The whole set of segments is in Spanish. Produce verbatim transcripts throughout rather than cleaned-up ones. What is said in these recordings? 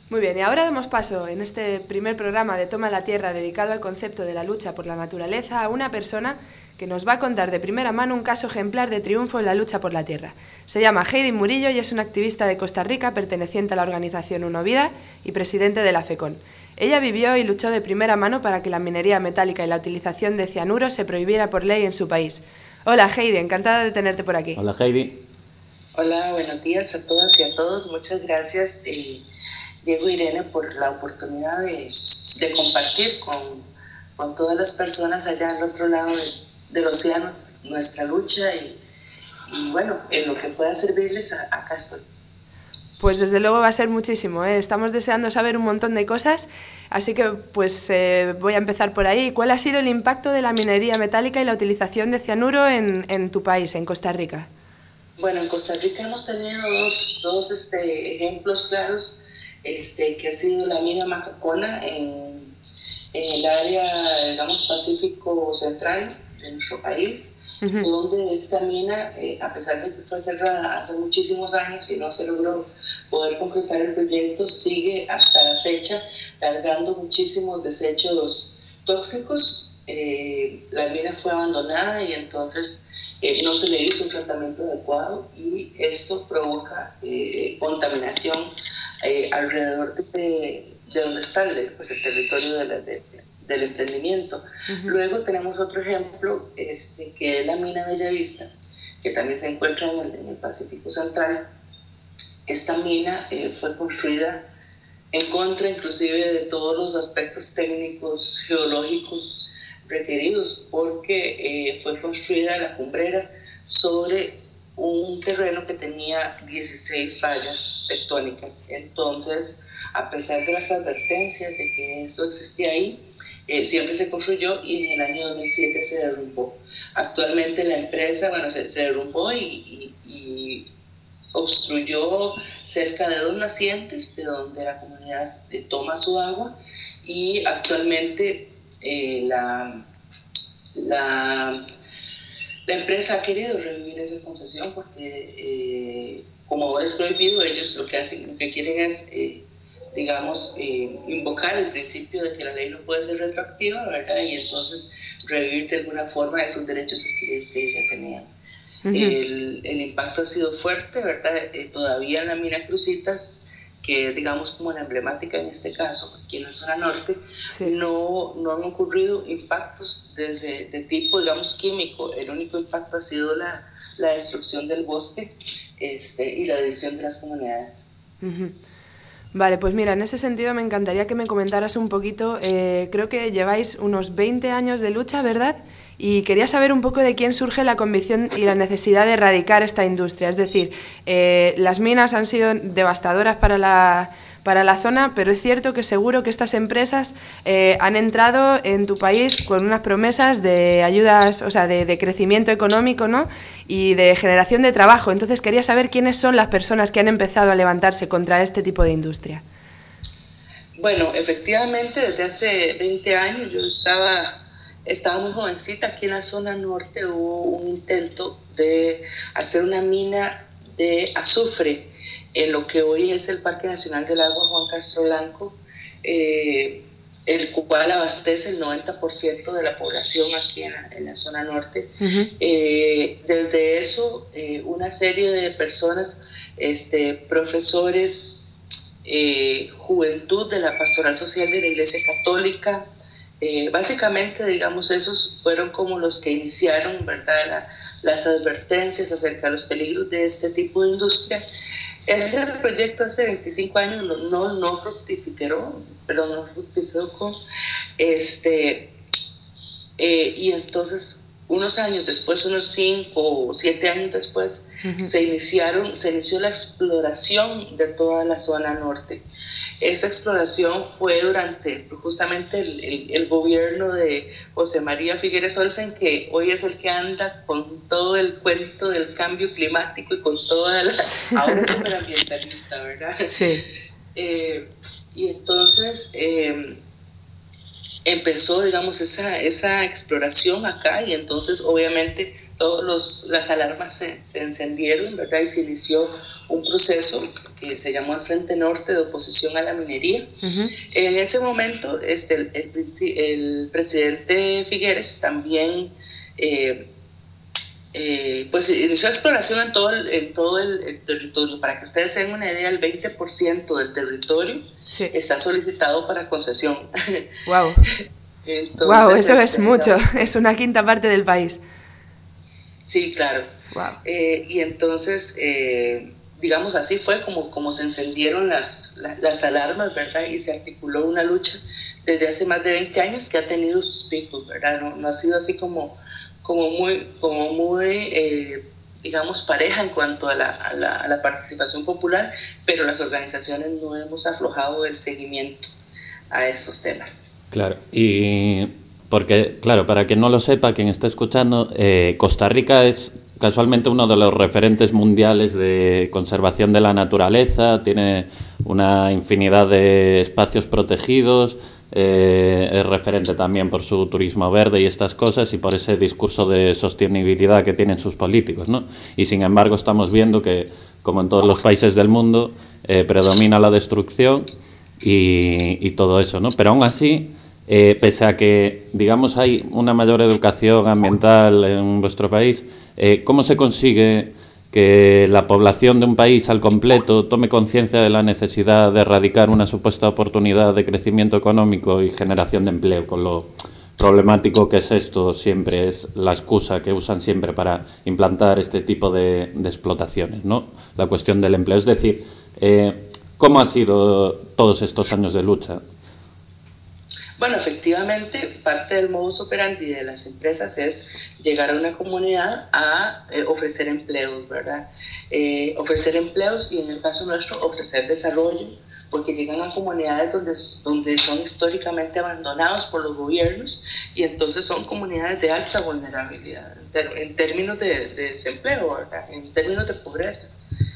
Muy bien, y ahora damos paso en este primer programa de Toma la Tierra dedicado al concepto de la lucha por la naturaleza a una persona que nos va a contar de primera mano un caso ejemplar de triunfo en la lucha por la tierra. Se llama Heidi Murillo y es una activista de Costa Rica perteneciente a la organización Uno Vida y presidente de la FECON. Ella vivió y luchó de primera mano para que la minería metálica y la utilización de cianuro se prohibiera por ley en su país. Hola Heidi, encantada de tenerte por aquí. Hola Heidi. Hola, buenos días a todas y a todos. Muchas gracias, eh, Diego e Irene, por la oportunidad de, de compartir con, con todas las personas allá al otro lado de, del océano nuestra lucha y, y bueno, en lo que pueda servirles, a, acá estoy. Pues desde luego va a ser muchísimo, ¿eh? Estamos deseando saber un montón de cosas, así que pues eh, voy a empezar por ahí. ¿Cuál ha sido el impacto de la minería metálica y la utilización de cianuro en, en tu país, en Costa Rica? Bueno, en Costa Rica hemos tenido dos, dos este, ejemplos claros, este, que ha sido la mina Macacona en, en el área, digamos, Pacífico Central de nuestro país, uh-huh. donde esta mina, eh, a pesar de que fue cerrada hace muchísimos años y no se logró poder concretar el proyecto, sigue hasta la fecha largando muchísimos desechos tóxicos. Eh, la mina fue abandonada y entonces eh, no se le hizo un tratamiento adecuado y esto provoca eh, contaminación eh, alrededor de, de donde está el, pues, el territorio de la, de, del emprendimiento. Uh-huh. Luego tenemos otro ejemplo, este, que es la mina Bellavista, que también se encuentra en el, en el Pacífico Central. Esta mina eh, fue construida en contra inclusive de todos los aspectos técnicos geológicos requeridos, porque eh, fue construida la cumbrera sobre un terreno que tenía dieciséis fallas tectónicas. Entonces, a pesar de las advertencias de que esto existía ahí, eh, siempre se construyó y en el año dos mil siete se derrumbó. Actualmente la empresa, bueno, se, se derrumbó y, y, y obstruyó cerca de dos nacientes de donde la comunidad toma su agua y actualmente eh, la, la, la empresa ha querido revivir esa concesión porque eh, como ahora es prohibido, ellos lo que hacen, lo que quieren es eh, digamos eh, invocar el principio de que la ley no puede ser retroactiva, ¿verdad? Y entonces revivir de alguna forma esos derechos adquiridos que ellos ya tenían. Uh-huh. El, el impacto ha sido fuerte, ¿verdad? Eh, todavía en la mina Cruzitas, que digamos como la emblemática en este caso, aquí en la zona norte, sí. no, no han ocurrido impactos desde de tipo, digamos, químico. El único impacto ha sido la, la destrucción del bosque este, y la división de las comunidades. Uh-huh. Vale, pues mira, en ese sentido me encantaría que me comentaras un poquito, eh, creo que lleváis unos veinte años de lucha, ¿verdad? Y quería saber un poco de quién surge la convicción y la necesidad de erradicar esta industria. Es decir, eh, las minas han sido devastadoras para la, para la zona, pero es cierto que seguro que estas empresas eh, han entrado en tu país con unas promesas de ayudas, o sea, de, de crecimiento económico, ¿no? Y de generación de trabajo. Entonces quería saber quiénes son las personas que han empezado a levantarse contra este tipo de industria. Bueno, efectivamente, desde hace veinte años yo estaba... Estaba muy jovencita, aquí en la zona norte hubo un intento de hacer una mina de azufre en lo que hoy es el Parque Nacional del Agua Juan Castro Blanco, eh, el cual abastece el noventa por ciento de la población aquí en la, en la zona norte. Uh-huh. Eh, desde eso, eh, una serie de personas, este, profesores, eh, juventud de la Pastoral Social de la Iglesia Católica, Eh, básicamente, digamos, esos fueron como los que iniciaron, ¿verdad?, la, las advertencias acerca de los peligros de este tipo de industria. Ese proyecto hace veinticinco años no, no, no fructificó, pero no fructificó, este, eh, y entonces unos años después, unos cinco o siete años después, uh-huh. se iniciaron, se inició la exploración de toda la zona norte. Esa exploración fue durante justamente el, el, el gobierno de José María Figueres Olsen, que hoy es el que anda con todo el cuento del cambio climático y con toda la... ahora es superambientalista, ¿verdad? Sí. Eh, y entonces eh, empezó, digamos, esa, esa exploración acá y entonces obviamente todos los, las alarmas se, se encendieron, ¿verdad? Y se inició un proceso que se llamó el Frente Norte de Oposición a la Minería. Uh-huh. En ese momento, este, el, el, el presidente Figueres también eh, eh, pues inició exploración en todo, el, en todo el, el territorio. Para que ustedes tengan una idea, el veinte por ciento del territorio sí. está solicitado para concesión. ¡Wow! Entonces, wow, eso este, es mucho, digamos, es una quinta parte del país. Sí, claro. Wow. Eh, y entonces, eh, digamos, así fue como, como se encendieron las, las, las alarmas, ¿verdad? Y se articuló una lucha desde hace más de veinte años que ha tenido sus picos, ¿verdad? No, no ha sido así como, como muy, como muy eh, digamos, pareja en cuanto a la, a, la, a la participación popular, pero las organizaciones no hemos aflojado el seguimiento a estos temas. Claro, y porque, claro, para quien no lo sepa, quien está escuchando, eh, Costa Rica es casualmente uno de los referentes mundiales de conservación de la naturaleza, tiene una infinidad de espacios protegidos, eh, es referente también por su turismo verde y estas cosas y por ese discurso de sostenibilidad que tienen sus políticos, ¿no? Y sin embargo estamos viendo que, como en todos los países del mundo, eh, predomina la destrucción y, y todo eso, ¿no? Pero aún así, eh, pese a que, digamos, hay una mayor educación ambiental en vuestro país, eh, ¿cómo se consigue que la población de un país al completo tome conciencia de la necesidad de erradicar una supuesta oportunidad de crecimiento económico y generación de empleo? Con lo problemático que es esto, siempre es la excusa que usan siempre para implantar este tipo de, de explotaciones, ¿no? La cuestión del empleo. Es decir, eh, ¿cómo ha sido todos estos años de lucha? Bueno, efectivamente, parte del modus operandi de las empresas es llegar a una comunidad a eh, ofrecer empleos, ¿verdad? Eh, ofrecer empleos y en el caso nuestro ofrecer desarrollo, porque llegan a comunidades donde, donde son históricamente abandonados por los gobiernos y entonces son comunidades de alta vulnerabilidad en, ter en términos de, de desempleo, ¿verdad? En términos de pobreza.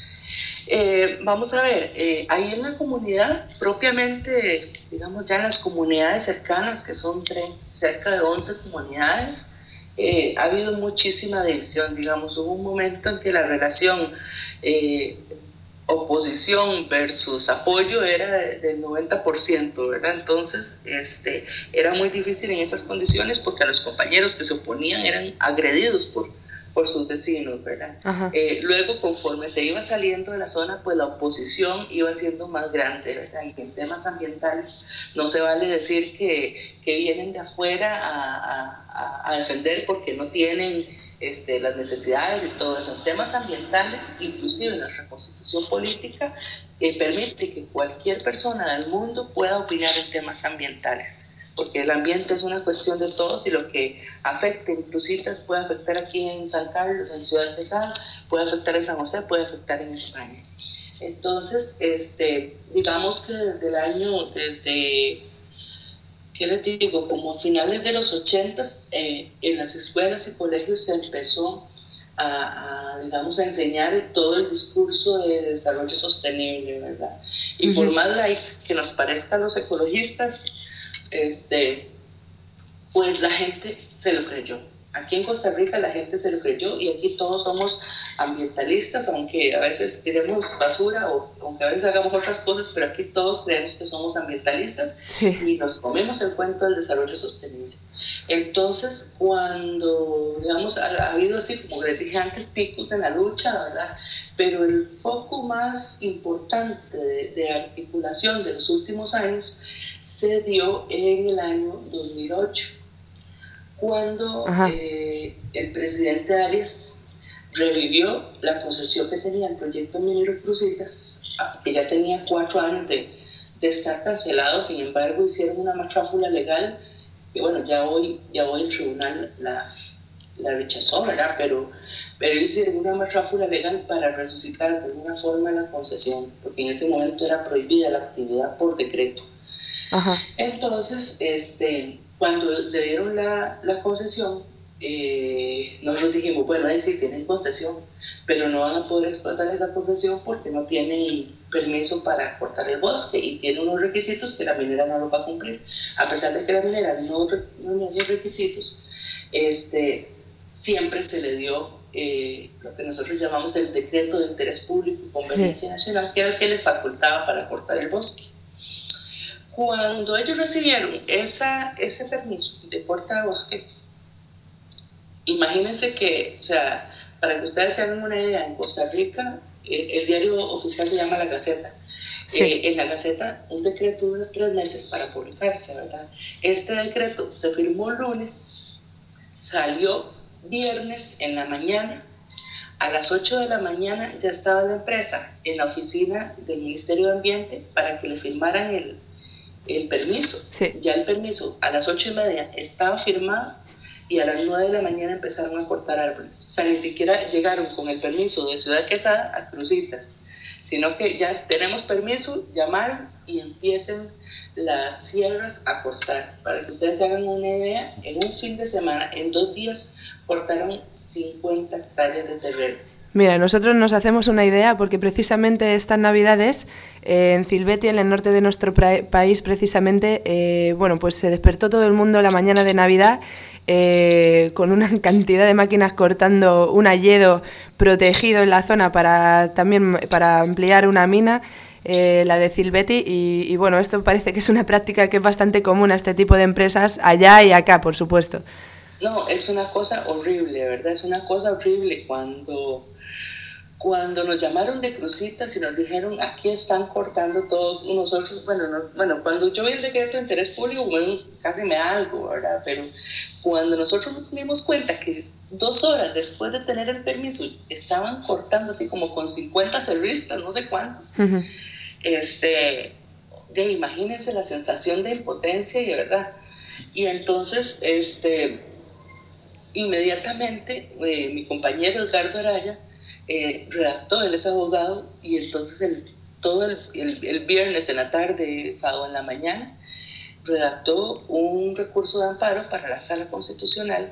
Eh, vamos a ver, eh, ahí en la comunidad, propiamente, digamos ya en las comunidades cercanas, que son cerca de once comunidades, eh, ha habido muchísima división, digamos, hubo un momento en que la relación eh, oposición versus apoyo era del noventa por ciento, ¿verdad? Entonces, este, era muy difícil en esas condiciones porque a los compañeros que se oponían eran agredidos por por sus vecinos, ¿verdad? Eh, luego, conforme se iba saliendo de la zona, pues la oposición iba siendo más grande, ¿verdad? Y en temas ambientales no se vale decir que, que vienen de afuera a, a, a defender porque no tienen este, las necesidades y todo eso. En temas ambientales, inclusive nuestra constitución política, eh, permite que cualquier persona del mundo pueda opinar en temas ambientales, porque el ambiente es una cuestión de todos y lo que afecta en Cruzitas puede afectar aquí en San Carlos, en Ciudad Quesada, puede afectar en San José, puede afectar en España. Entonces, este, digamos que desde el año, desde, ¿qué les digo? Como a finales de los ochentas, eh, en las escuelas y colegios se empezó a, a, digamos, a enseñar todo el discurso de desarrollo sostenible, ¿verdad? Y uh-huh. por más like que nos parezca a los ecologistas, Este, pues la gente se lo creyó. Aquí en Costa Rica la gente se lo creyó y aquí todos somos ambientalistas, aunque a veces tiremos basura o aunque a veces hagamos otras cosas, pero aquí todos creemos que somos ambientalistas sí. y nos comemos el cuento del desarrollo sostenible. Entonces, cuando, digamos, ha, ha habido así, como les dije antes, picos en la lucha, ¿verdad? Pero el foco más importante de, de articulación de los últimos años se dio en el año dos mil ocho, cuando eh, el presidente Arias revivió la concesión que tenía el proyecto minero Cruzitas, que ya tenía cuatro años de, de estar cancelado. Sin embargo, hicieron una matráfula legal, que bueno, ya hoy, ya hoy el tribunal la, la rechazó, ¿verdad? Pero, pero hicieron una matráfula legal para resucitar de alguna forma la concesión, porque en ese momento era prohibida la actividad por decreto. Ajá. Entonces, este, cuando le dieron la, la concesión, eh, nosotros dijimos, bueno, ahí sí tienen concesión, pero no van a poder explotar esa concesión porque no tienen permiso para cortar el bosque y tiene unos requisitos que la minera no los va a cumplir. A pesar de que la minera no reúne esos requisitos, este, siempre se le dio eh, lo que nosotros llamamos el decreto de interés público y conveniencia nacional, que era el que le facultaba para cortar el bosque. Cuando ellos recibieron esa, ese permiso de corta de bosque, imagínense que, o sea, para que ustedes se hagan una idea, en Costa Rica el, el diario oficial se llama La Gaceta. Sí. Eh, en La Gaceta un decreto dura tres meses para publicarse, ¿verdad? Este decreto se firmó lunes, salió viernes en la mañana, a las ocho de la mañana ya estaba la empresa en la oficina del Ministerio de Ambiente para que le firmaran el, el permiso. Sí. Ya el permiso a las ocho y media estaba firmado y a las nueve de la mañana empezaron a cortar árboles. O sea, ni siquiera llegaron con el permiso de Ciudad Quesada a Cruzitas, sino que ya tenemos permiso, llamaron y empiecen las sierras a cortar. Para que ustedes se hagan una idea, en un fin de semana, en dos días, cortaron cincuenta hectáreas de terreno. Mira, nosotros nos hacemos una idea porque precisamente estas Navidades eh, en Cilveti, en el norte de nuestro pra- país, precisamente, eh, bueno, pues se despertó todo el mundo la mañana de Navidad eh, con una cantidad de máquinas cortando un hayedo protegido en la zona para también para ampliar una mina. Eh, la de Cilveti y, y bueno, esto parece que es una práctica que es bastante común a este tipo de empresas allá y acá, por supuesto. No, es una cosa horrible, ¿verdad? Es una cosa horrible cuando, cuando nos llamaron de Cruzitas y nos dijeron, aquí están cortando todo, nosotros, bueno, no, bueno, cuando yo vi el decreto de interés público, bueno, casi me da algo, ¿verdad? Pero cuando nosotros nos dimos cuenta que dos horas después de tener el permiso estaban cortando así como con cincuenta cerristas, no sé cuántos, uh-huh. este, de, imagínense la sensación de impotencia y de verdad. Y entonces, este, inmediatamente eh, mi compañero Edgardo Araya eh, redactó, él es abogado, y entonces el, todo el, el, el viernes en la tarde, sábado en la mañana, redactó un recurso de amparo para la Sala Constitucional,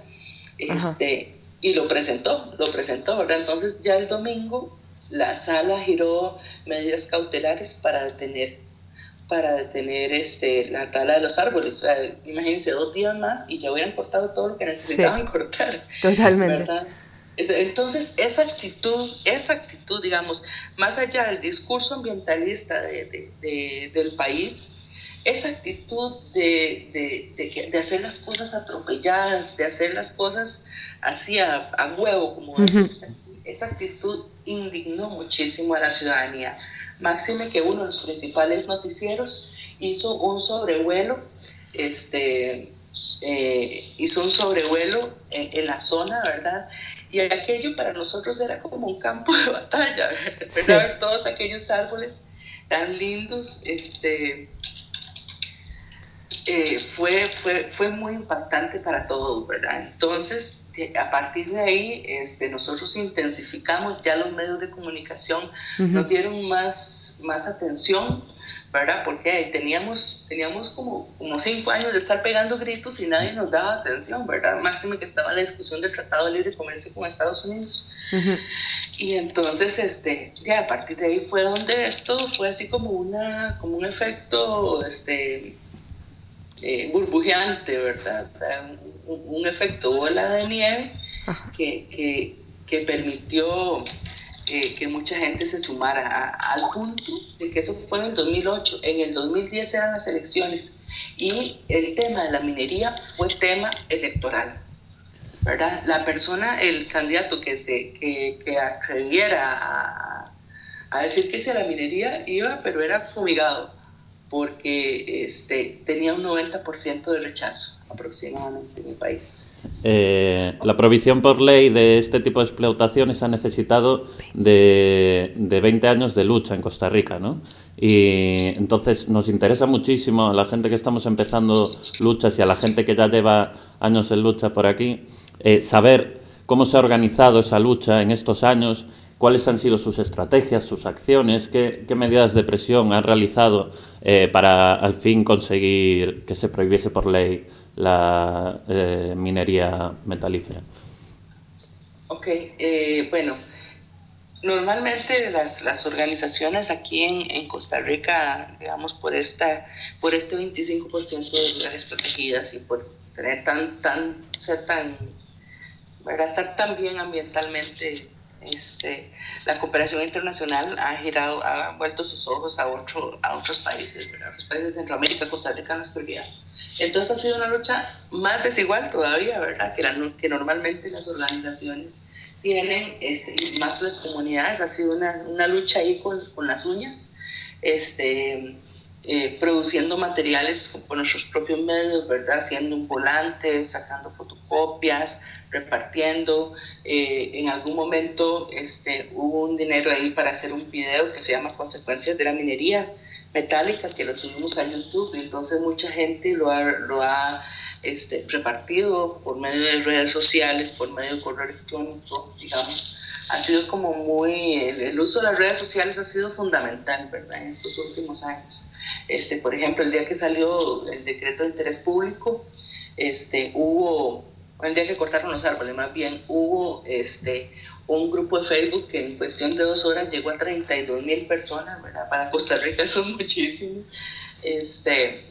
este, y lo presentó, lo presentó, ¿verdad? Entonces ya el domingo la Sala giró medidas cautelares para detener, para detener este, la tala de los árboles. O sea, imagínense, dos días más y ya hubieran cortado todo lo que necesitaban sí, cortar. Totalmente. ¿Verdad? Entonces, esa actitud, esa actitud, digamos, más allá del discurso ambientalista de, de, de, del país, esa actitud de, de, de, de hacer las cosas atropelladas, de hacer las cosas así a, a huevo, como uh-huh. decimos, esa actitud indignó muchísimo a la ciudadanía. Máxime que uno de los principales noticieros hizo un sobrevuelo, este, eh, hizo un sobrevuelo en, en la zona, ¿verdad? Y aquello para nosotros era como un campo de batalla, ¿verdad? Sí. Ver todos aquellos árboles tan lindos, este, eh, fue, fue, fue muy impactante para todos, ¿verdad? Entonces, a partir de ahí, este, nosotros intensificamos, ya los medios de comunicación uh-huh. nos dieron más, más atención, ¿verdad? Porque teníamos, teníamos como, como cinco años de estar pegando gritos y nadie nos daba atención, ¿verdad? Máximo que estaba la discusión del Tratado de Libre Comercio con Estados Unidos. Uh-huh. Y entonces, este, ya a partir de ahí fue donde esto fue así como, una, como un efecto este, eh, burbujeante, ¿verdad? O sea, un, un efecto bola de nieve que, que, que permitió eh, que mucha gente se sumara a, al punto de que eso fue en el dos mil ocho. En el dos mil diez eran las elecciones y el tema de la minería fue tema electoral, ¿verdad? La persona, el candidato que se que, que atreviera a, a decir que hacia la minería iba, pero era fumigado, porque este, tenía un noventa por ciento de rechazo aproximadamente en el país. Eh, la prohibición por ley de este tipo de explotaciones ha necesitado de, de veinte años de lucha en Costa Rica, ¿no? Y entonces nos interesa muchísimo a la gente que estamos empezando luchas y a la gente que ya lleva años en lucha por aquí, eh, saber cómo se ha organizado esa lucha en estos años, cuáles han sido sus estrategias, sus acciones, qué, qué medidas de presión han realizado eh, para al fin conseguir que se prohibiese por ley la eh, minería metalífera. Ok, eh, bueno, normalmente las, las organizaciones aquí en, en Costa Rica, digamos, por, esta, por este veinticinco por ciento de áreas protegidas y por tener tan, tan, ser tan ¿verdad? Estar también ambientalmente, este, la cooperación internacional ha girado, ha vuelto sus ojos a, otro, a otros países, ¿verdad? Otros países de Centroamérica, Costa Rica, nuestro guía. Entonces ha sido una lucha más desigual todavía, ¿verdad? Que, la, que normalmente las organizaciones tienen, este, más las comunidades. Ha sido una, una lucha ahí con, con las uñas, este, eh, produciendo materiales con nuestros propios medios, ¿verdad? Haciendo un volante, sacando fotocopias, repartiendo. Eh, en algún momento este, hubo un dinero ahí para hacer un video que se llama Consecuencias de la Minería Metálica, que lo subimos a YouTube, y entonces mucha gente lo ha, lo ha este, repartido por medio de redes sociales, por medio de correo electrónico, digamos. Ha sido como muy, el, el uso de las redes sociales ha sido fundamental, ¿verdad?, en estos últimos años. Este, por ejemplo, el día que salió el decreto de interés público, este, hubo, el día que cortaron los árboles, más bien, hubo este, un grupo de Facebook que en cuestión de dos horas llegó a treinta y dos mil personas, ¿verdad? Para Costa Rica son muchísimos. Este,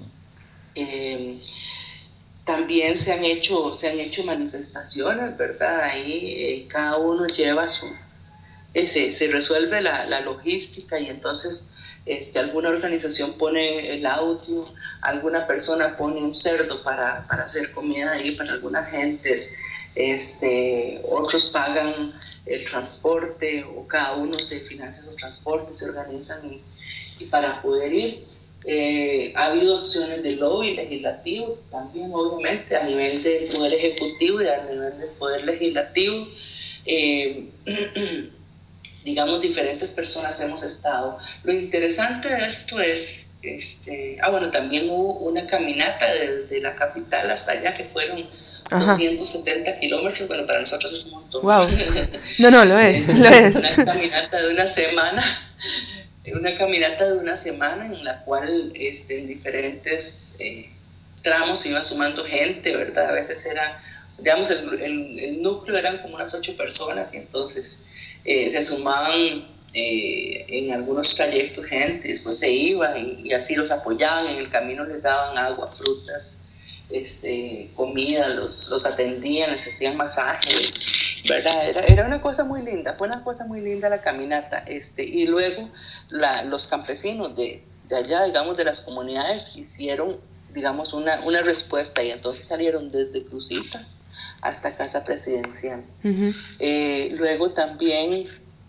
eh, también se han hecho, se han hecho manifestaciones, ¿verdad? Ahí eh, cada uno lleva su... Eh, se, se resuelve la, la logística, y entonces este, alguna organización pone el audio, alguna persona pone un cerdo para, para hacer comida ahí para algunas gentes, este, otros pagan el transporte, o cada uno se financia su transporte, se organizan y, y para poder ir. Eh, ha habido acciones de lobby legislativo también, obviamente, a nivel del Poder Ejecutivo y a nivel del Poder Legislativo. Eh, digamos, diferentes personas hemos estado. Lo interesante de esto es, este, ah, bueno, también hubo una caminata desde la capital hasta allá, que fueron Ajá. doscientos setenta kilómetros, bueno, para nosotros es un montón. Wow. No, no, lo es, es lo es. Una caminata de una semana, una caminata de una semana en la cual este, en diferentes eh, tramos iba sumando gente, ¿verdad? A veces era, digamos, el, el, el núcleo eran como unas ocho personas, y entonces eh, se sumaban eh, en algunos trayectos gente, después se iba y, y así los apoyaban, en el camino les daban agua, frutas, este, comida, los, los atendían, les hacían masaje, ¿verdad? Era, era una cosa muy linda, fue una cosa muy linda la caminata, este, y luego la, los campesinos de, de allá, digamos, de las comunidades, hicieron, digamos, una, una respuesta, y entonces salieron desde Cruzitas hasta Casa Presidencial. Uh-huh. Eh, luego también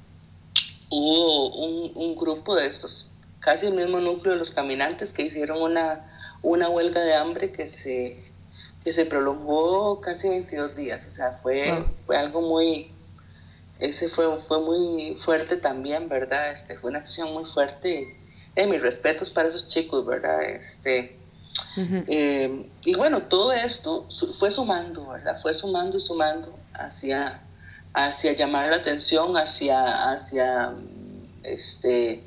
hubo un, un grupo de estos, casi el mismo núcleo de los caminantes, que hicieron una, una huelga de hambre que se, que se prolongó casi veintidós días, o sea, fue, wow. fue algo muy, ese fue, fue muy fuerte también, ¿verdad? Este, fue una acción muy fuerte, eh, mis respetos para esos chicos, ¿verdad? Este, Uh-huh. Eh, y bueno, todo esto fue sumando, ¿verdad? Fue sumando y sumando hacia, hacia llamar la atención, hacia, hacia, este,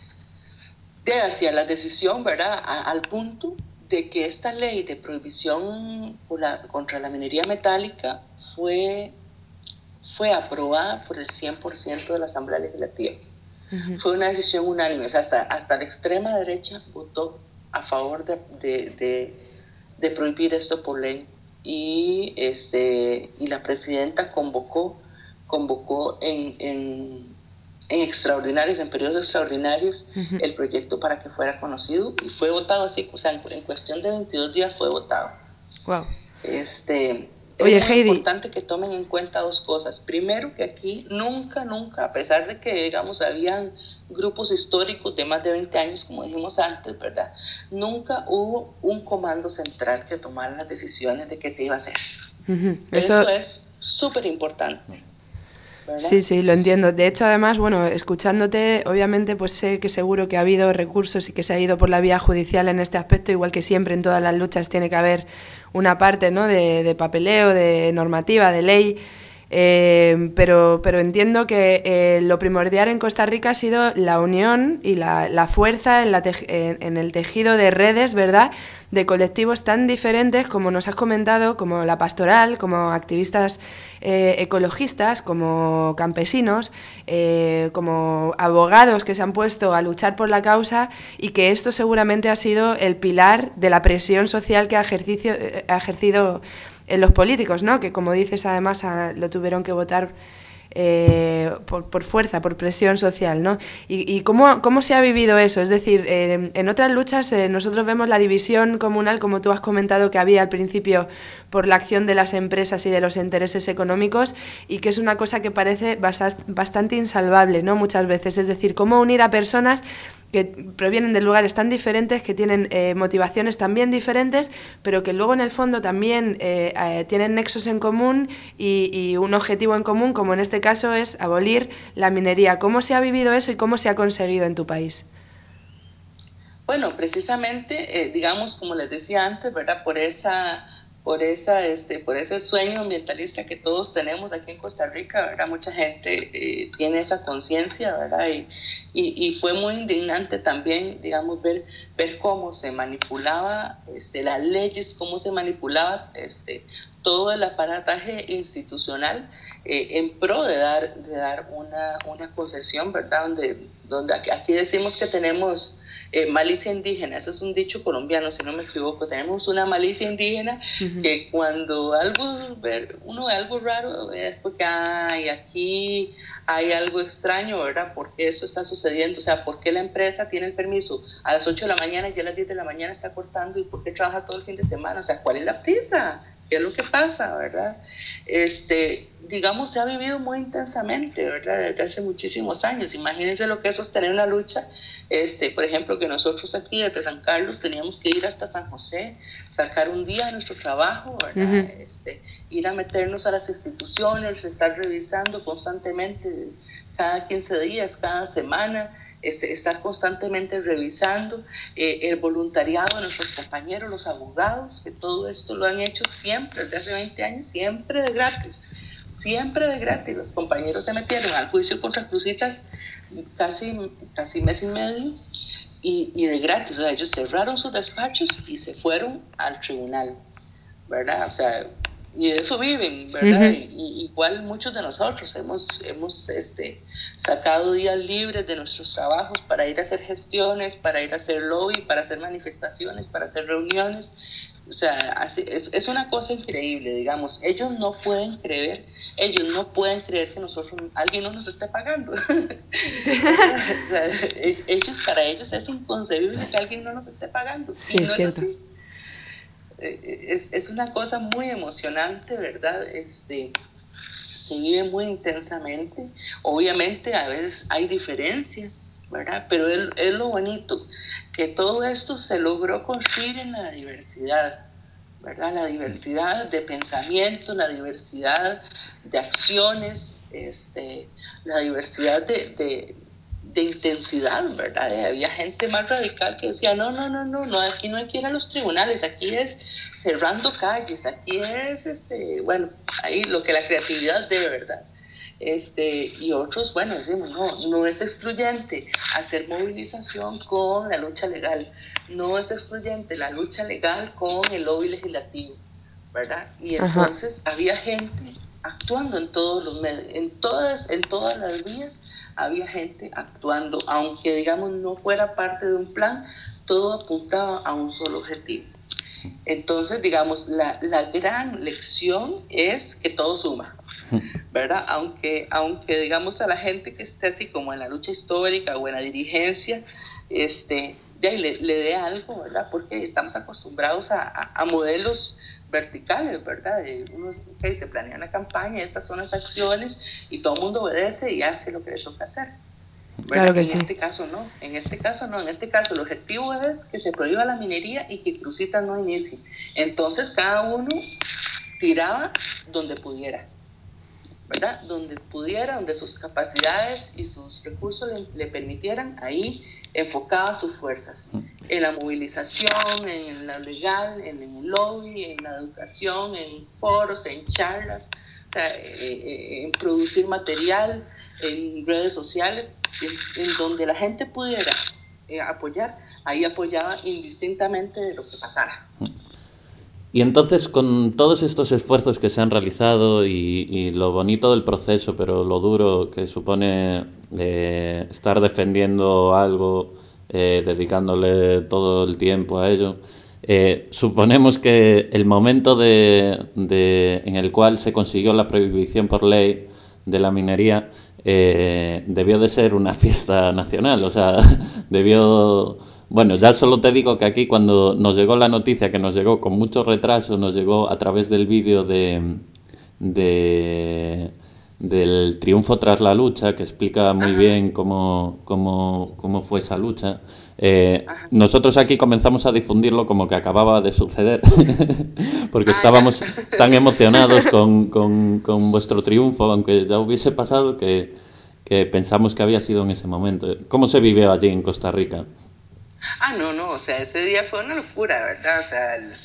de, hacia la decisión, ¿verdad? A, al punto de que esta ley de prohibición por la, contra la minería metálica fue, fue aprobada por el cien por ciento de la Asamblea Legislativa. Uh-huh. Fue una decisión unánime, o sea, hasta, hasta la extrema derecha votó a favor de, de, de, de prohibir esto por ley, y, este, y la presidenta convocó, convocó en, en, en extraordinarios, en periodos extraordinarios, uh-huh. el proyecto para que fuera conocido, y fue votado así, o sea, en, en cuestión de veintidós días fue votado. Wow. Este, Oye, es muy Heidi, importante que tomen en cuenta dos cosas. Primero, que aquí nunca, nunca, a pesar de que, digamos, habían grupos históricos de más de veinte años, como dijimos antes, ¿verdad? Nunca hubo un comando central que tomara las decisiones de qué se iba a hacer. Uh-huh. Eso, Eso es súper importante. ¿verdad? Sí, sí, lo entiendo. De hecho, además, bueno, escuchándote, obviamente, pues sé que seguro que ha habido recursos y que se ha ido por la vía judicial en este aspecto, igual que siempre en todas las luchas tiene que haber una parte, ¿no?, de, de papeleo, de normativa, de ley, eh, pero, pero entiendo que eh, lo primordial en Costa Rica ha sido la unión y la, la fuerza en, la te- en, en el tejido de redes, ¿verdad?, de colectivos tan diferentes como nos has comentado, como la pastoral, como activistas eh, ecologistas, como campesinos, eh, como abogados que se han puesto a luchar por la causa, y que esto seguramente ha sido el pilar de la presión social que ha ejercicio, ha ejercido en los políticos, ¿no? Que como dices, además a, lo tuvieron que votar eh, por, por fuerza, por presión social, ¿no? ¿Y, y cómo, cómo se ha vivido eso? Es decir, eh, en otras luchas eh, nosotros vemos la división comunal, como tú has comentado que había al principio, por la acción de las empresas y de los intereses económicos, y que es una cosa que parece bastante insalvable, ¿no? Muchas veces, es decir, cómo unir a personas que provienen de lugares tan diferentes, que tienen eh, motivaciones también diferentes, pero que luego en el fondo también eh, eh, tienen nexos en común y, y un objetivo en común, como en este caso es abolir la minería. ¿Cómo se ha vivido eso y cómo se ha conseguido en tu país? Bueno, precisamente, eh, digamos, como les decía antes, ¿verdad? Por esa... por esa este por ese sueño ambientalista que todos tenemos aquí en Costa Rica, ¿verdad? Mucha gente eh, tiene esa conciencia, ¿verdad? Y, y, y fue muy indignante también, digamos, ver, ver cómo se manipulaba este, las leyes, cómo se manipulaba este, todo el aparataje institucional eh, en pro de dar, de dar una, una concesión, ¿verdad? Donde, donde aquí decimos que tenemos Eh, malicia indígena, eso es un dicho colombiano, si no me equivoco. Tenemos una malicia indígena uh-huh. que cuando algo uno ve algo raro es porque ay, aquí hay algo extraño, ¿verdad? ¿Por qué eso está sucediendo? O sea, ¿por qué la empresa tiene el permiso a las ocho de la mañana y ya a las diez de la mañana está cortando? ¿Y por qué trabaja todo el fin de semana? O sea, ¿cuál es la prisa? ¿Qué es lo que pasa, verdad? Este, digamos, se ha vivido muy intensamente, ¿verdad? Desde hace muchísimos años. Imagínense lo que es sostener una lucha. Este, por ejemplo, que nosotros aquí desde San Carlos teníamos que ir hasta San José, sacar un día de nuestro trabajo, ¿verdad? Uh-huh. Este, ir a meternos a las instituciones, estar revisando constantemente, cada quince días, cada semana, este, estar constantemente revisando eh, el voluntariado de nuestros compañeros, los abogados, que todo esto lo han hecho siempre, desde hace veinte años, siempre de gratis. Siempre de gratis. Los compañeros se metieron al juicio contra Cruzitas casi, casi mes y medio y, y de gratis. O sea, ellos cerraron sus despachos y se fueron al tribunal, ¿verdad? O sea, y de eso viven, ¿verdad? Uh-huh. y, y igual muchos de nosotros hemos, hemos este, sacado días libres de nuestros trabajos para ir a hacer gestiones, para ir a hacer lobby, para hacer manifestaciones, para hacer reuniones. O sea, así, es, es una cosa increíble, digamos. Ellos no pueden creer, ellos no pueden creer que nosotros, alguien no nos esté pagando. O sea, ellos, para ellos es inconcebible que alguien no nos esté pagando. Sí, y no cierto. es así. Es, es una cosa muy emocionante, ¿verdad? Este, se vive muy intensamente. Obviamente a veces hay diferencias, ¿verdad? Pero es, es lo bonito, que todo esto se logró construir en la diversidad, ¿verdad? La diversidad de pensamiento, la diversidad de acciones, este, la diversidad de, de, de intensidad, ¿verdad? Eh, había gente más radical que decía, no, no, no, no, no, aquí no hay que ir a los tribunales, aquí es cerrando calles, aquí es, este, bueno, ahí lo que la creatividad debe, ¿verdad? Este, y otros, bueno, decimos, no, no es excluyente hacer movilización con la lucha legal, no es excluyente la lucha legal con el lobby legislativo, ¿verdad? Y entonces Ajá. había gente actuando en todos los medios, en todas, en todas las vías había gente actuando, aunque digamos no fuera parte de un plan, todo apuntaba a un solo objetivo. Entonces, digamos, la, la gran lección es que todo suma, ¿verdad? Aunque, aunque digamos a la gente que esté así como en la lucha histórica o en la dirigencia, este, de ahí le, le dé algo, ¿verdad? Porque estamos acostumbrados a, a, a modelos verticales, ¿verdad? Uno okay, se planea una campaña, estas son las acciones y todo el mundo obedece y hace lo que le toca hacer. Claro que en sí. este caso no, en este caso no, en este caso el objetivo es que se prohíba la minería y que Cruzitas no inicie. Entonces cada uno tiraba donde pudiera, ¿verdad? Donde pudiera, donde sus capacidades y sus recursos le, le permitieran, ahí enfocaba sus fuerzas en la movilización, en la legal, en el lobby, en la educación, en foros, en charlas, en producir material, en redes sociales, en, en donde la gente pudiera eh, apoyar, ahí apoyaba indistintamente de lo que pasara. Y entonces, con todos estos esfuerzos que se han realizado y, y lo bonito del proceso, pero lo duro que supone eh, estar defendiendo algo, eh, dedicándole todo el tiempo a ello, Eh, suponemos que el momento de, de, en el cual se consiguió la prohibición por ley de la minería eh, debió de ser una fiesta nacional, o sea, debió... Bueno, ya solo te digo que aquí cuando nos llegó la noticia, que nos llegó con mucho retraso, nos llegó a través del vídeo de, de, del triunfo tras la lucha, que explica muy bien cómo, cómo, cómo fue esa lucha. Eh, nosotros aquí comenzamos a difundirlo como que acababa de suceder, porque estábamos tan emocionados con, con, con vuestro triunfo, aunque ya hubiese pasado, que, que pensamos que había sido en ese momento. ¿Cómo se vivió allí en Costa Rica? Ah, no, no, o sea, ese día fue una locura, ¿verdad? O sea, el,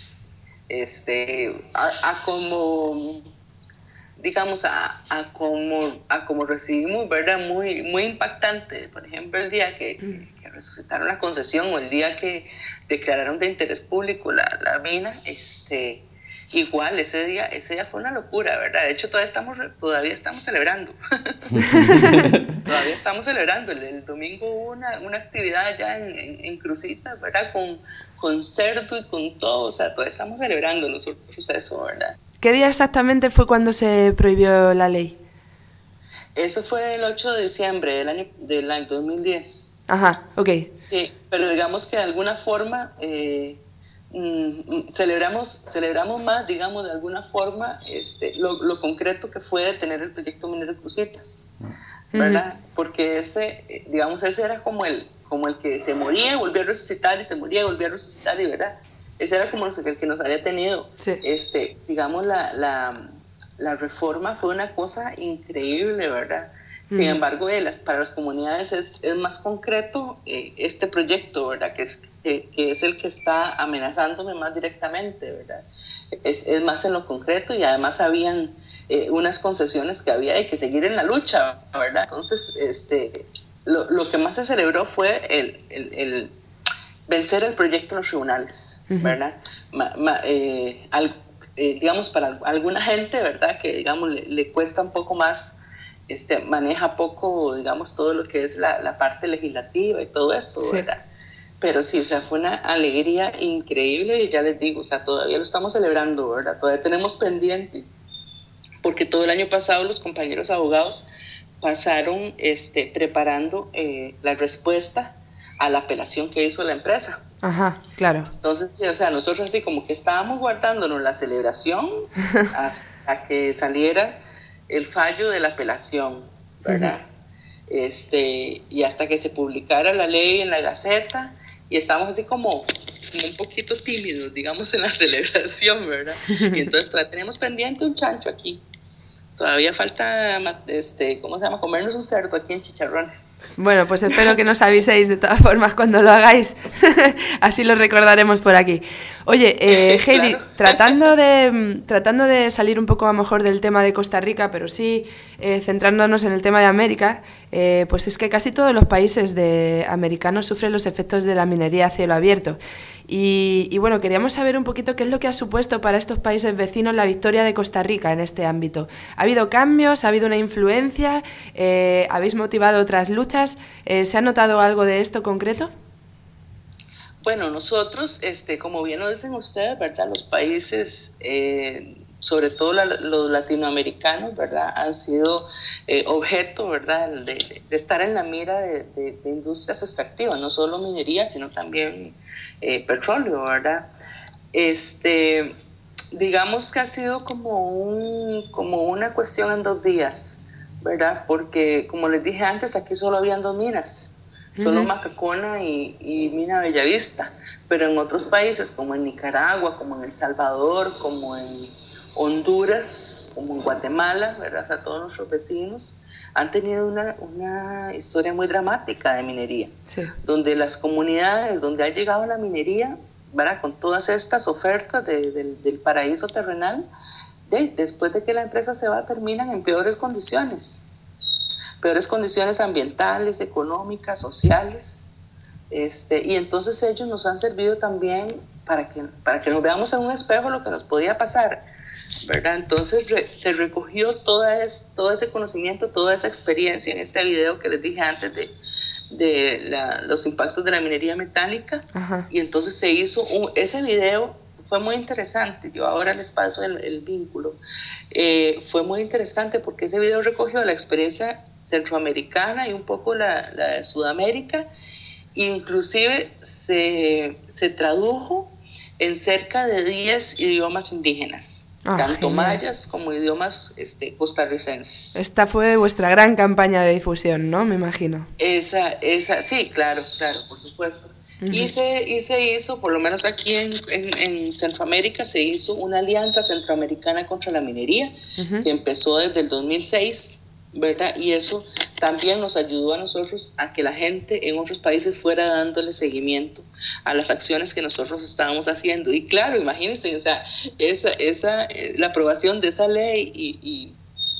este, a, a como, digamos, a, a como, a como recibimos, ¿verdad? Muy, muy impactante. Por ejemplo, el día que, que, que resucitaron la concesión o el día que declararon de interés público la, la mina, este... Igual, ese día, ese día fue una locura, ¿verdad? De hecho, todavía estamos, todavía estamos celebrando. todavía estamos celebrando. El, el domingo hubo una, una actividad allá en, en, en Cruzitas, ¿verdad? Con, con cerdo y con todo. O sea, todavía estamos celebrando nosotros eso, ¿verdad? ¿Qué día exactamente fue cuando se prohibió la ley? Eso fue el ocho de diciembre del año, del año dos mil diez. Ajá, ok. Sí, pero digamos que de alguna forma... Eh, Mm, celebramos celebramos más, digamos, de alguna forma este, lo, lo concreto que fue detener el proyecto minero Cruzitas, ¿verdad? Uh-huh. Porque ese, digamos, ese era como el, como el que se moría y volvía a resucitar y se moría y volvía a resucitar, y ¿verdad? Ese era como el que nos había tenido. Sí. Este, digamos, la, la, la reforma fue una cosa increíble, ¿verdad? Sin embargo, eh, las, para las comunidades es, es más concreto eh, este proyecto, ¿verdad? Que es, que, que es el que está amenazándome más directamente, ¿verdad? Es, es más en lo concreto, y además habían eh, unas concesiones que había y que seguir en la lucha, ¿verdad? Entonces, este, lo, lo que más se celebró fue el, el, el vencer el proyecto en los tribunales, ¿verdad? Uh-huh. Ma, ma, eh, al, eh, digamos, para alguna gente, ¿verdad? Que, digamos, le, le cuesta un poco más... Este, maneja poco, digamos, todo lo que es la, la parte legislativa y todo esto, sí. ¿verdad? Pero sí, o sea, fue una alegría increíble, y ya les digo, o sea, todavía lo estamos celebrando, ¿verdad? Todavía tenemos pendiente, porque todo el año pasado los compañeros abogados pasaron este, preparando eh, la respuesta a la apelación que hizo la empresa. Ajá, claro. Entonces, sí, o sea, nosotros así como que estábamos guardándonos la celebración hasta que saliera el fallo de la apelación, ¿verdad? Uh-huh. Este, y hasta que se publicara la ley en la Gaceta, y estamos así como, como un poquito tímidos, digamos, en la celebración, ¿verdad? Y entonces todavía tenemos pendiente un chancho aquí. Todavía falta, este, ¿cómo se llama? Comernos un cerdo aquí en Chicharrones. Bueno, pues espero que nos aviséis de todas formas cuando lo hagáis. Así lo recordaremos por aquí. Oye, eh, Heidi, claro. tratando, de, tratando de salir un poco a lo mejor del tema de Costa Rica, pero sí eh, centrándonos en el tema de América, eh, pues es que casi todos los países de americanos sufren los efectos de la minería a cielo abierto. Y, y bueno, queríamos saber un poquito qué es lo que ha supuesto para estos países vecinos la victoria de Costa Rica en este ámbito. ¿Ha habido cambios? ¿Ha habido una influencia? Eh, ¿Habéis motivado otras luchas? Eh, ¿Se ha notado algo de esto concreto? Bueno, nosotros, este, como bien lo dicen ustedes, ¿verdad? Los países, eh, sobre todo la, los latinoamericanos, ¿verdad? Han sido eh, objeto, ¿verdad? De, de estar en la mira de, de, de industrias extractivas, no solo minería, sino también eh, petróleo, ¿verdad? Este, digamos que ha sido como, un, como una cuestión en dos días, ¿verdad? Porque, como les dije antes, aquí solo habían dos minas. Solo uh-huh. Macacona y, y Mina Bellavista, pero en otros países como en Nicaragua, como en El Salvador, como en Honduras, como en Guatemala, ¿verdad? O sea, todos nuestros vecinos han tenido una, una historia muy dramática de minería, sí. Donde las comunidades, donde ha llegado la minería, ¿verdad? Con todas estas ofertas de, de, del paraíso terrenal, de, después de que la empresa se va, terminan en peores condiciones. peores condiciones ambientales, económicas, sociales, este, y entonces ellos nos han servido también para que, para que nos veamos en un espejo lo que nos podía pasar, ¿verdad? Entonces re, se recogió toda es, todo ese conocimiento, toda esa experiencia en este video que les dije antes de, de la, los impactos de la minería metálica. Ajá. Y entonces se hizo un, ese video fue muy interesante. Yo ahora les paso el, el vínculo. Eh, fue muy interesante porque ese video recogió la experiencia centroamericana y un poco la, la de Sudamérica. Inclusive se, se tradujo en cerca de diez idiomas indígenas, ah, tanto genial. Mayas como idiomas este, costarricenses. Esta fue vuestra gran campaña de difusión, ¿no? Me imagino. Esa, esa, sí, claro, claro, por supuesto. Uh-huh. Y, se, y se hizo, por lo menos aquí en, en, en Centroamérica, se hizo una alianza centroamericana contra la minería, uh-huh. que empezó desde el dos mil seis, ¿verdad? Y eso también nos ayudó a nosotros a que la gente en otros países fuera dándole seguimiento a las acciones que nosotros estábamos haciendo. Y claro, imagínense, o sea, esa, esa, la aprobación de esa ley y, y,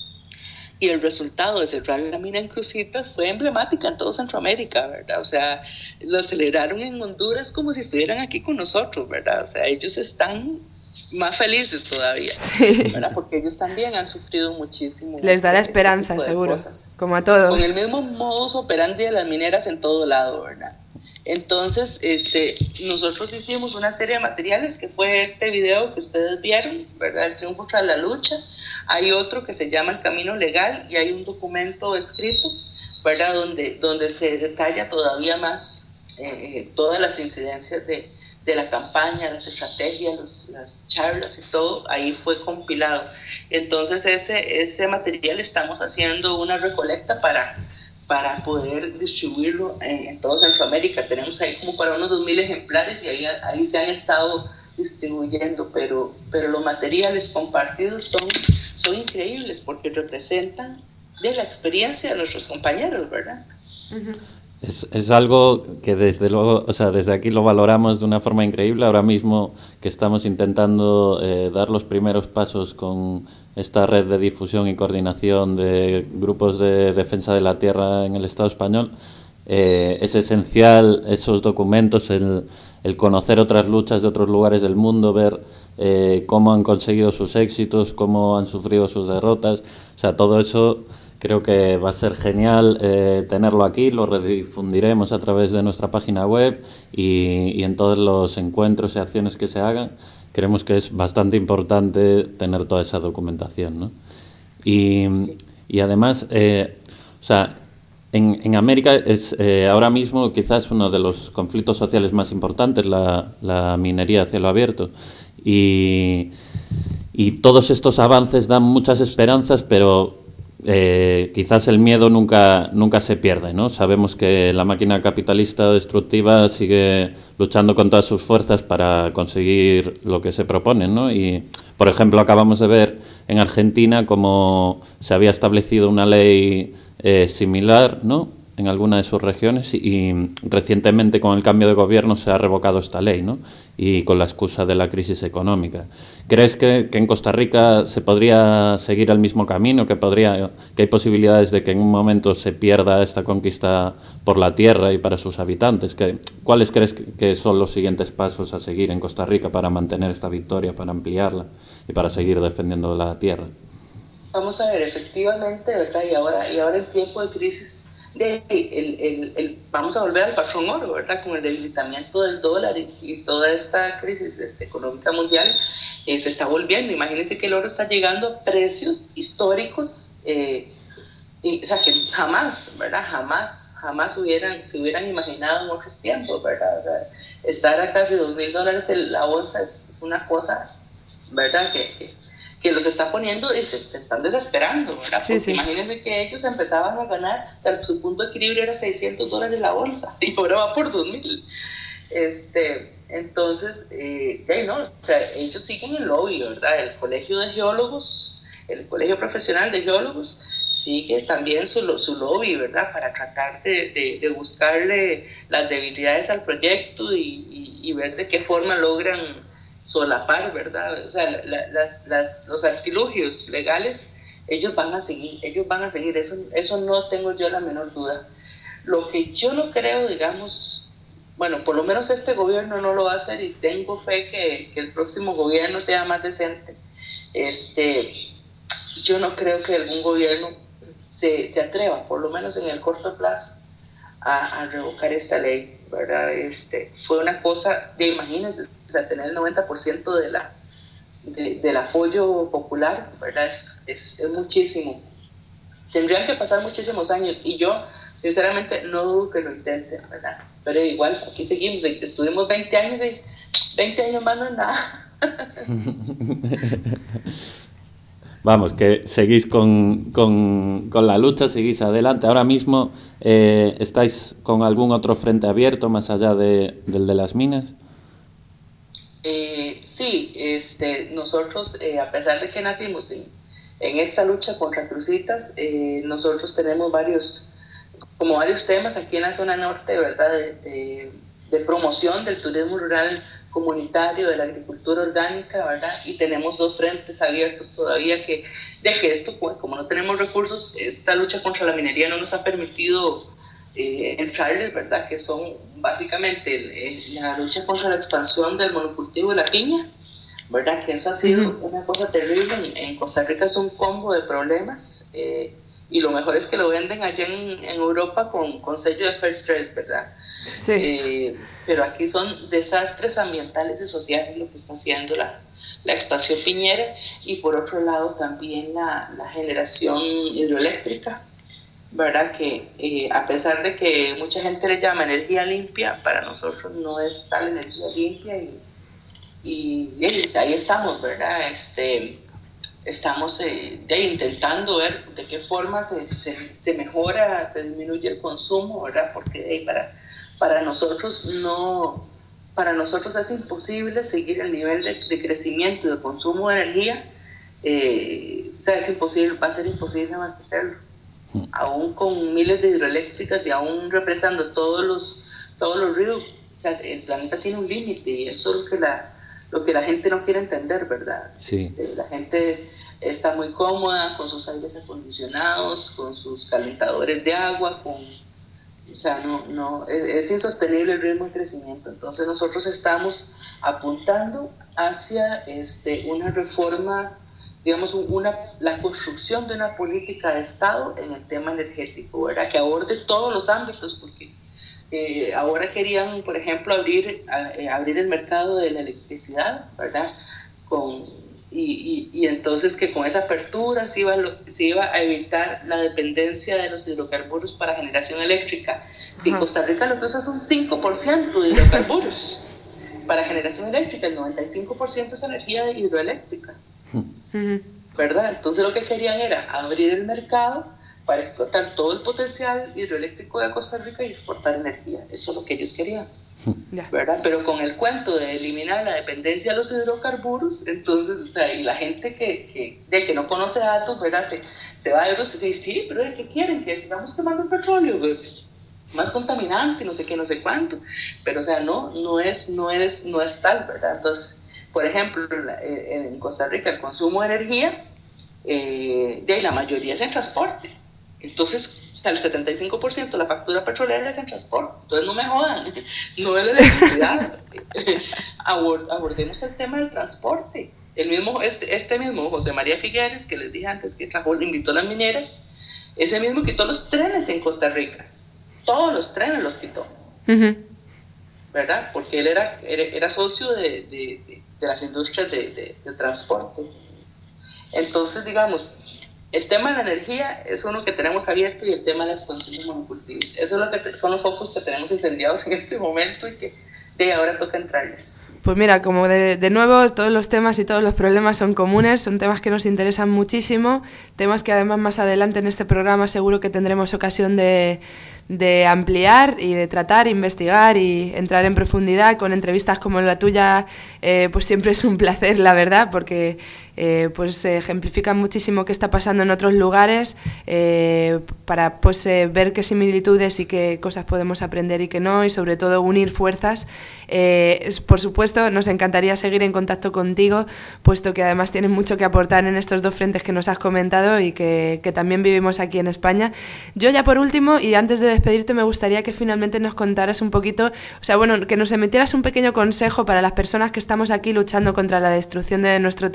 y el resultado de cerrar la mina en Cruzitas fue emblemática en toda Centroamérica, ¿verdad? O sea, lo celebraron en Honduras como si estuvieran aquí con nosotros, ¿verdad? O sea, ellos están más felices todavía, sí. ¿verdad? Porque ellos también han sufrido muchísimo. Les este, da la esperanza, este seguro, como a todos. Con el mismo modus operandi de las mineras en todo lado, ¿verdad? Entonces, este, nosotros hicimos una serie de materiales que fue este video que ustedes vieron, ¿verdad? El triunfo tras la lucha. Hay otro que se llama El Camino Legal y hay un documento escrito, ¿verdad? Donde, donde se detalla todavía más eh, todas las incidencias de de la campaña, las estrategias, los, las charlas y todo, ahí fue compilado. Entonces ese, ese material estamos haciendo una recolecta para, para poder distribuirlo en, en toda Centroamérica. Tenemos ahí como para unos dos mil ejemplares y ahí, ahí se han estado distribuyendo, pero, pero los materiales compartidos son, son increíbles porque representan de la experiencia de nuestros compañeros, ¿verdad? Uh-huh. Es, es algo que desde luego, o sea, desde aquí lo valoramos de una forma increíble. Ahora mismo que estamos intentando eh, dar los primeros pasos con esta red de difusión y coordinación de grupos de defensa de la tierra en el Estado español, eh, es esencial esos documentos, el, el conocer otras luchas de otros lugares del mundo, ver eh, cómo han conseguido sus éxitos, cómo han sufrido sus derrotas, o sea, todo eso. Creo que va a ser genial eh, tenerlo aquí, lo redifundiremos a través de nuestra página web y, y en todos los encuentros y acciones que se hagan. Creemos que es bastante importante tener toda esa documentación, ¿no? Y, y además, eh, o sea, en, en América es eh, ahora mismo quizás uno de los conflictos sociales más importantes, la, la minería a cielo abierto. Y, y todos estos avances dan muchas esperanzas, pero Eh, quizás el miedo nunca, nunca se pierde, ¿no? Sabemos que la máquina capitalista destructiva sigue luchando con todas sus fuerzas para conseguir lo que se propone, ¿no? Y, por ejemplo, acabamos de ver en Argentina cómo se había establecido una ley eh, similar, ¿no?, en alguna de sus regiones, y, y recientemente con el cambio de gobierno se ha revocado esta ley, ¿no?, y con la excusa de la crisis económica. ¿Crees que, que en Costa Rica se podría seguir el mismo camino, que, podría, que hay posibilidades de que en un momento se pierda esta conquista por la tierra y para sus habitantes? ¿Qué, ¿Cuáles crees que son los siguientes pasos a seguir en Costa Rica para mantener esta victoria, para ampliarla y para seguir defendiendo la tierra? Vamos a ver, efectivamente, ¿verdad? Y ahora, y ahora en tiempo de crisis, de, el, el, el, vamos a volver al patrón oro, ¿verdad? Con el debilitamiento del dólar y, y toda esta crisis este, económica mundial, eh, se está volviendo. Imagínense que el oro está llegando a precios históricos, eh, y, o sea, que jamás, ¿verdad? Jamás, jamás hubieran, se hubieran imaginado en otros tiempos, ¿verdad? O sea, estar a casi dos mil dólares la onza es, es una cosa, ¿verdad? Que, que que los está poniendo y se, se están desesperando, ¿verdad? Sí, Porque sí. Imagínense que ellos empezaban a ganar, o sea, su punto de equilibrio era seiscientos dólares la bolsa y ahora va por dos mil. Este, entonces, eh, no, o sea, ellos siguen el lobby, ¿verdad? El Colegio de Geólogos, el Colegio Profesional de Geólogos sigue también su, su lobby, ¿verdad? Para tratar de, de, de buscarle las debilidades al proyecto y, y, y ver de qué forma logran solapar, ¿verdad? O sea, la, las, las, los artilugios legales, ellos van a seguir, ellos van a seguir, eso, eso no tengo yo la menor duda. Lo que yo no creo, digamos, bueno, por lo menos este gobierno no lo va a hacer y tengo fe que, que el próximo gobierno sea más decente. Este, yo no creo que algún gobierno se, se atreva, por lo menos en el corto plazo, a, a revocar esta ley, ¿verdad? Este, fue una cosa, de imagínense, o sea, tener el noventa por ciento de la, de, del apoyo popular, ¿verdad? Es, es, es muchísimo. Tendrían que pasar muchísimos años y yo, sinceramente, no dudo que lo intenten, ¿verdad? Pero igual, aquí seguimos, estuvimos veinte años y veinte años más no es nada. Vamos, que seguís con, con, con la lucha, seguís adelante. Ahora mismo, eh, ¿estáis con algún otro frente abierto más allá de, del de las minas? Eh, sí, este, nosotros, eh, a pesar de que nacimos en, en esta lucha contra Cruzitas, eh, nosotros tenemos varios, como varios temas aquí en la zona norte, ¿verdad? De, de, de promoción del turismo rural comunitario, de la agricultura orgánica, ¿verdad? Y tenemos dos frentes abiertos todavía que, de que esto, como no tenemos recursos, esta lucha contra la minería no nos ha permitido eh, entrarles, ¿verdad? Que son básicamente el, el, la lucha contra la expansión del monocultivo de la piña, ¿verdad? Que eso ha sido uh-huh. una cosa terrible. En, en Costa Rica es un combo de problemas eh, y lo mejor es que lo venden allá en, en Europa con, con sello de Fair Trade, ¿verdad? Sí. Eh, pero aquí son desastres ambientales y sociales lo que está haciendo la, la expansión piñera y por otro lado también la, la generación hidroeléctrica, ¿verdad? Que eh, a pesar de que mucha gente le llama energía limpia, para nosotros no es tal energía limpia y, y, y ahí estamos, ¿verdad? Este, estamos eh, de, intentando ver de qué forma se, se, se mejora, se disminuye el consumo, ¿verdad? Porque eh, para Para nosotros no, para nosotros es imposible seguir el nivel de, de crecimiento y de consumo de energía, eh, o sea, es imposible, va a ser imposible abastecerlo, mm. aún con miles de hidroeléctricas y aún represando todos los, todos los ríos, o sea, el planeta tiene un límite y eso es lo que la, lo que la gente no quiere entender, ¿verdad? Sí. Este, la gente está muy cómoda con sus aires acondicionados, con sus calentadores de agua, con O sea, no, no, es insostenible el ritmo de crecimiento. Entonces nosotros estamos apuntando hacia este, una reforma, digamos, una, la construcción de una política de Estado en el tema energético, ¿verdad? Que aborde todos los ámbitos, porque eh, ahora querían, por ejemplo, abrir, eh, abrir el mercado de la electricidad, ¿verdad? Con... Y, y, y entonces que con esa apertura se iba, se iba a evitar la dependencia de los hidrocarburos para generación eléctrica. Si en Costa Rica lo que usa es un cinco por ciento de hidrocarburos para generación eléctrica, el noventa y cinco por ciento es energía hidroeléctrica, ¿verdad? Entonces lo que querían era abrir el mercado para explotar todo el potencial hidroeléctrico de Costa Rica y exportar energía. Eso es lo que ellos querían. ¿Verdad? Pero con el cuento de eliminar la dependencia de los hidrocarburos, entonces, o sea, y la gente que, que, de que no conoce datos, ¿verdad? Se, se va a ver y dice, sí, pero ¿qué quieren? Que sigamos quemando petróleo, pues, más contaminante, no sé qué, no sé cuánto. Pero, o sea, no, no es, no es, no es tal, ¿verdad? Entonces, por ejemplo, en Costa Rica el consumo de energía, eh, de ahí la mayoría es en transporte. Entonces, el setenta y cinco por ciento de la factura petrolera es en transporte. Entonces no me jodan, no es la electricidad. Abordemos el tema del transporte. El mismo, este, este mismo José María Figueres, que les dije antes que trajo, invitó a las mineras, ese mismo quitó los trenes en Costa Rica. Todos los trenes los quitó. Uh-huh. ¿Verdad? Porque él era, era, era socio de, de, de, de las industrias de, de, de transporte. Entonces, digamos, el tema de la energía es uno que tenemos abierto y el tema de la expansión de monocultivos. Eso es lo que te, son los focos que tenemos incendiados en este momento y que de ahora toca entrarles. Pues mira, como de, de nuevo todos los temas y todos los problemas son comunes, son temas que nos interesan muchísimo, temas que además más adelante en este programa seguro que tendremos ocasión de, de ampliar y de tratar, investigar y entrar en profundidad con entrevistas como la tuya, eh, pues siempre es un placer, la verdad, porque eh, pues eh, ejemplifican muchísimo qué está pasando en otros lugares eh, para pues eh, ver qué similitudes y qué cosas podemos aprender y qué no, y sobre todo unir fuerzas. Eh, es, por supuesto, nos encantaría seguir en contacto contigo, puesto que además tienes mucho que aportar en estos dos frentes que nos has comentado y que, que también vivimos aquí en España. Yo ya por último, y antes de despedirte, me gustaría que finalmente nos contaras un poquito, o sea, bueno, que nos emitieras un pequeño consejo para las personas que estamos aquí luchando contra la destrucción de nuestro territorio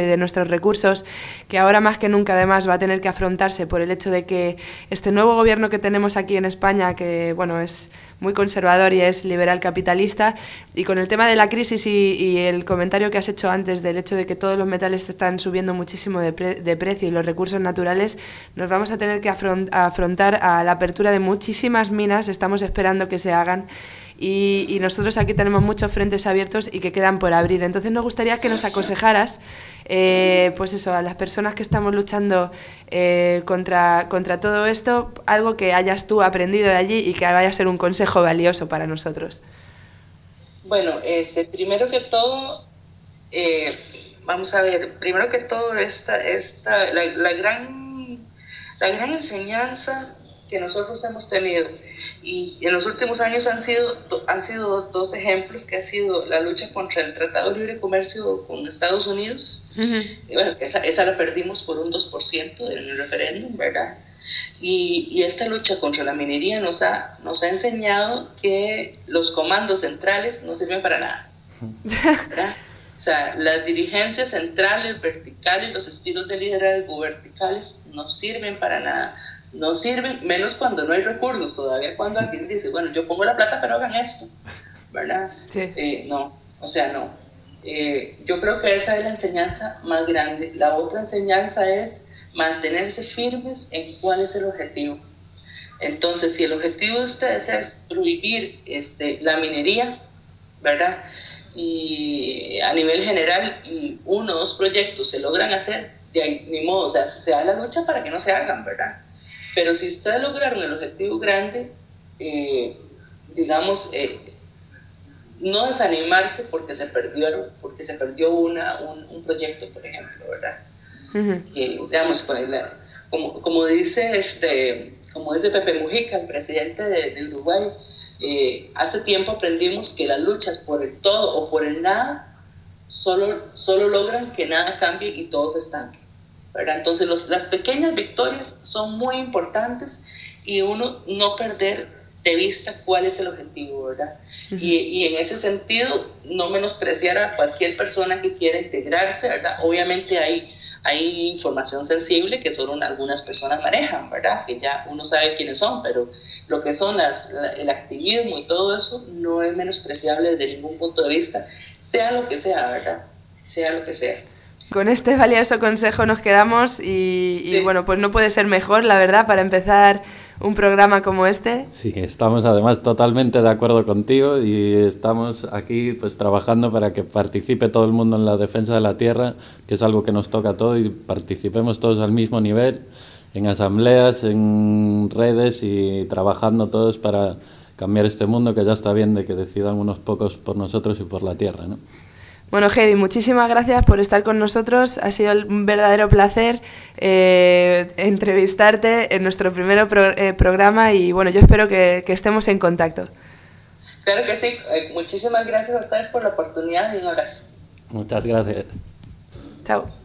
y de nuestros recursos, que ahora más que nunca además va a tener que afrontarse por el hecho de que este nuevo gobierno que tenemos aquí en España, que bueno, es muy conservador y es liberal capitalista, y con el tema de la crisis y, y el comentario que has hecho antes del hecho de que todos los metales están subiendo muchísimo de, pre de precio y los recursos naturales, nos vamos a tener que afront a afrontar a la apertura de muchísimas minas, estamos esperando que se hagan, y, y nosotros aquí tenemos muchos frentes abiertos y que quedan por abrir. Entonces nos gustaría que nos aconsejaras, eh, pues eso, a las personas que estamos luchando eh, contra, contra todo esto, algo que hayas tú aprendido de allí y que vaya a ser un consejo valioso para nosotros. Bueno, este, primero que todo, eh, vamos a ver, primero que todo, esta, esta, la, la, gran, la gran enseñanza que nosotros hemos tenido, y en los últimos años han sido, han sido dos ejemplos, que ha sido la lucha contra el Tratado de Libre Comercio con Estados Unidos. Uh-huh. Y bueno, esa, esa la perdimos por un dos por ciento en el referéndum, ¿verdad? Y, y esta lucha contra la minería nos ha, nos ha enseñado que los comandos centrales no sirven para nada, ¿verdad? O sea, las dirigencias centrales, verticales, los estilos de liderazgo verticales no sirven para nada. No sirven, menos cuando no hay recursos. Todavía cuando alguien dice, bueno, yo pongo la plata, pero hagan esto, ¿verdad? Sí. Eh, no, o sea, no. Eh, yo creo que esa es la enseñanza más grande. La otra enseñanza es mantenerse firmes en cuál es el objetivo. Entonces, si el objetivo de ustedes es prohibir este, la minería, ¿verdad? Y a nivel general, y uno o dos proyectos se logran hacer, de ahí, ni modo, o sea, se da la lucha para que no se hagan, ¿verdad? Pero si ustedes lograron el objetivo grande, eh, digamos, eh, no desanimarse porque se perdió, porque se perdió una, un, un proyecto, por ejemplo, ¿verdad? Uh-huh. eh, digamos, como, como, dice este, como dice Pepe Mujica, el presidente de, de Uruguay, eh, hace tiempo aprendimos que las luchas por el todo o por el nada solo, solo logran que nada cambie y todo se estanque, ¿verdad? Entonces los, las pequeñas victorias son muy importantes y uno no perder de vista cuál es el objetivo, ¿verdad? Uh-huh. y, y en ese sentido no menospreciar a cualquier persona que quiera integrarse, ¿verdad? Obviamente hay, hay información sensible que solo algunas personas manejan, ¿verdad? Que ya uno sabe quiénes son, pero lo que son las, la, el activismo y todo eso no es menospreciable desde ningún punto de vista, sea lo que sea, ¿verdad? Sea lo que sea. Con este valioso consejo nos quedamos y, y sí. Bueno, pues no puede ser mejor, la verdad, para empezar un programa como este. Sí, estamos además totalmente de acuerdo contigo y estamos aquí pues trabajando para que participe todo el mundo en la defensa de la tierra, que es algo que nos toca a todos, y participemos todos al mismo nivel, en asambleas, en redes y trabajando todos para cambiar este mundo, que ya está bien de que decidan unos pocos por nosotros y por la tierra, ¿no? Bueno, Heidi, muchísimas gracias por estar con nosotros. Ha sido un verdadero placer eh, entrevistarte en nuestro primer pro, eh, programa y bueno, yo espero que, que estemos en contacto. Claro que sí. Eh, muchísimas gracias a ustedes por la oportunidad y un abrazo. Muchas gracias. Chao.